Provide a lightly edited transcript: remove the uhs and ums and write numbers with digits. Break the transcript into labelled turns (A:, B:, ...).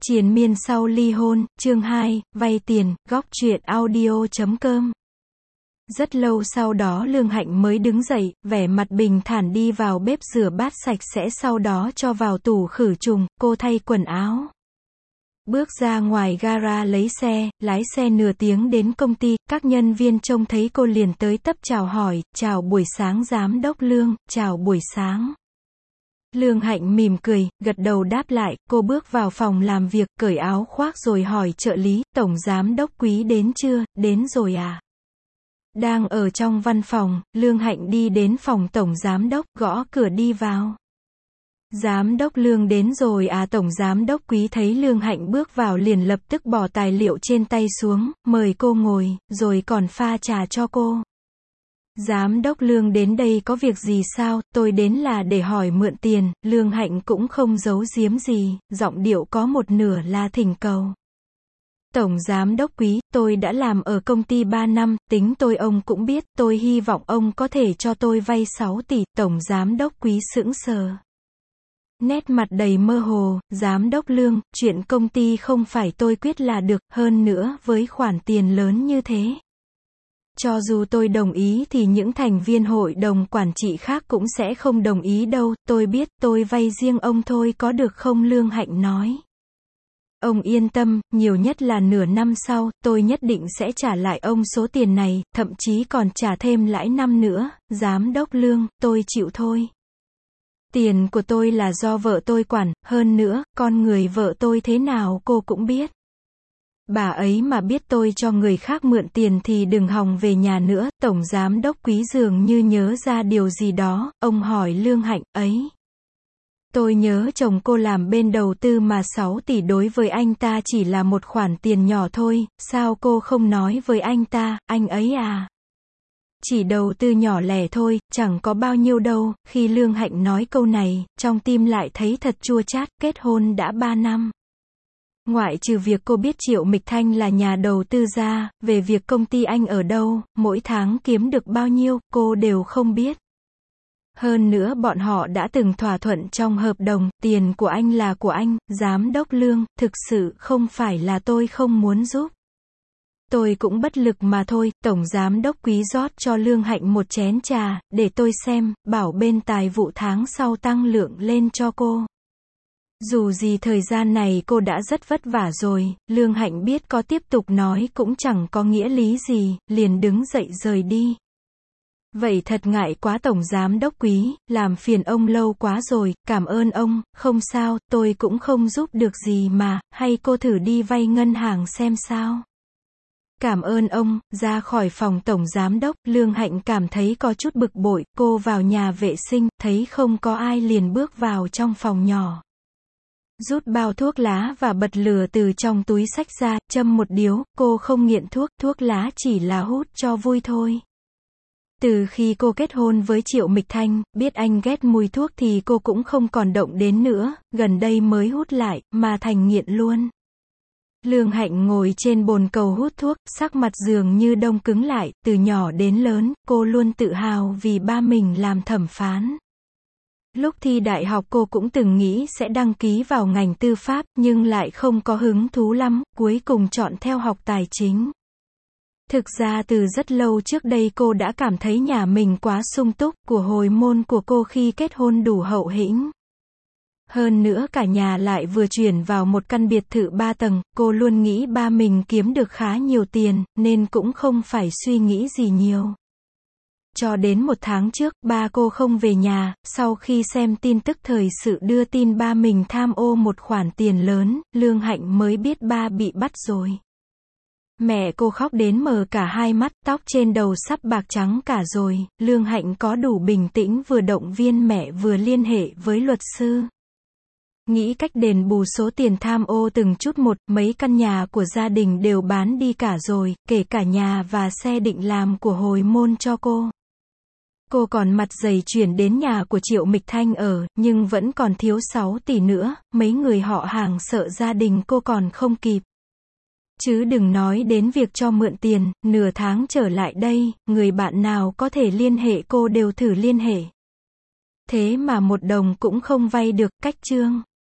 A: Triền miên sau ly hôn, chương 2, vay tiền, góc truyện audio.com. Rất lâu sau đó Lương Hạnh mới đứng dậy, vẻ mặt bình thản đi vào bếp rửa bát sạch sẽ, sau đó cho vào tủ khử trùng, cô thay quần áo. Bước ra ngoài gara lấy xe, lái xe nửa tiếng đến công ty, các nhân viên trông thấy cô liền tới tấp chào hỏi, chào buổi sáng giám đốc Lương, chào buổi sáng. Lương Hạnh mỉm cười, gật đầu đáp lại, cô bước vào phòng làm việc, cởi áo khoác rồi hỏi trợ lý, tổng giám đốc Quý đến chưa, đến rồi à? Đang ở trong văn phòng, Lương Hạnh đi đến phòng tổng giám đốc, gõ cửa đi vào. Giám đốc Lương đến rồi à? Tổng giám đốc Quý thấy Lương Hạnh bước vào liền lập tức bỏ tài liệu trên tay xuống, mời cô ngồi, rồi còn pha trà cho cô. Giám đốc Lương đến đây có việc gì sao? Tôi đến là để hỏi mượn tiền. Lương Hạnh cũng không giấu giếm gì, giọng điệu có một nửa là thỉnh cầu. Tổng giám đốc Quý, tôi đã làm ở công ty 3 năm, tính tôi ông cũng biết, tôi hy vọng ông có thể cho tôi vay 6 tỷ. Tổng giám đốc Quý sững sờ. Nét mặt đầy mơ hồ, giám đốc Lương, chuyện công ty không phải tôi quyết là được, hơn nữa với khoản tiền lớn như thế. Cho dù tôi đồng ý thì những thành viên hội đồng quản trị khác cũng sẽ không đồng ý đâu, tôi biết, tôi vay riêng ông thôi có được không? Lương Hạnh nói. Ông yên tâm, nhiều nhất là nửa năm sau, tôi nhất định sẽ trả lại ông số tiền này, thậm chí còn trả thêm lãi năm nữa. Giám đốc Lương, tôi chịu thôi. Tiền của tôi là do vợ tôi quản, hơn nữa, con người vợ tôi thế nào cô cũng biết. Bà ấy mà biết tôi cho người khác mượn tiền thì đừng hòng về nhà nữa. Tổng giám đốc Quý dường như nhớ ra điều gì đó, ông hỏi Lương Hạnh, ấy. Tôi nhớ chồng cô làm bên đầu tư mà 6 tỷ đối với anh ta chỉ là một khoản tiền nhỏ thôi, sao cô không nói với anh ta, anh ấy à? Chỉ đầu tư nhỏ lẻ thôi, chẳng có bao nhiêu đâu. Khi Lương Hạnh nói câu này, trong tim lại thấy thật chua chát, kết hôn đã 3 năm. Ngoại trừ việc cô biết Triệu Mịch Thanh là nhà đầu tư ra, về việc công ty anh ở đâu, mỗi tháng kiếm được bao nhiêu, cô đều không biết. Hơn nữa bọn họ đã từng thỏa thuận trong hợp đồng, tiền của anh là của anh. Giám đốc Lương, thực sự không phải là tôi không muốn giúp. Tôi cũng bất lực mà thôi. Tổng giám đốc Quý rót cho Lương Hạnh một chén trà, để tôi xem, bảo bên tài vụ tháng sau tăng lượng lên cho cô. Dù gì thời gian này cô đã rất vất vả rồi. Lương Hạnh biết có tiếp tục nói cũng chẳng có nghĩa lý gì, liền đứng dậy rời đi. Vậy thật ngại quá Tổng giám đốc Quý, làm phiền ông lâu quá rồi, cảm ơn ông. Không sao, tôi cũng không giúp được gì mà, hay cô thử đi vay ngân hàng xem sao. Cảm ơn ông. Ra khỏi phòng tổng giám đốc, Lương Hạnh cảm thấy có chút bực bội, cô vào nhà vệ sinh, thấy không có ai liền bước vào trong phòng nhỏ. Rút bao thuốc lá và bật lửa từ trong túi xách ra, châm một điếu. Cô không nghiện thuốc, thuốc lá chỉ là hút cho vui thôi. Từ khi cô kết hôn với Triệu Mịch Thanh, biết anh ghét mùi thuốc thì cô cũng không còn động đến nữa, gần đây mới hút lại, mà thành nghiện luôn. Lương Hạnh ngồi trên bồn cầu hút thuốc, sắc mặt dường như đông cứng lại. Từ nhỏ đến lớn, cô luôn tự hào vì ba mình làm thẩm phán. Lúc thi đại học cô cũng từng nghĩ sẽ đăng ký vào ngành tư pháp, nhưng lại không có hứng thú lắm, cuối cùng chọn theo học tài chính. Thực ra từ rất lâu trước đây cô đã cảm thấy nhà mình quá sung túc, của hồi môn của cô khi kết hôn đủ hậu hĩnh. Hơn nữa cả nhà lại vừa chuyển vào một căn biệt thự 3 tầng, cô luôn nghĩ ba mình kiếm được khá nhiều tiền, nên cũng không phải suy nghĩ gì nhiều. Cho đến 1 tháng trước, ba cô không về nhà, sau khi xem tin tức thời sự đưa tin ba mình tham ô một khoản tiền lớn, Lương Hạnh mới biết ba bị bắt rồi. Mẹ cô khóc đến mờ cả hai mắt, tóc trên đầu sắp bạc trắng cả rồi. Lương Hạnh có đủ bình tĩnh vừa động viên mẹ vừa liên hệ với luật sư. Nghĩ cách đền bù số tiền tham ô từng chút một. Mấy căn nhà của gia đình đều bán đi cả rồi, kể cả nhà và xe định làm của hồi môn cho cô. Cô còn mặt dày chuyển đến nhà của Triệu Mịch Thanh ở, nhưng vẫn còn thiếu 6 tỷ nữa, mấy người họ hàng sợ gia đình cô còn không kịp. Chứ đừng nói đến việc cho mượn tiền. Nửa tháng trở lại đây, người bạn nào có thể liên hệ cô đều thử liên hệ. Thế mà một đồng cũng không vay được. Cách chương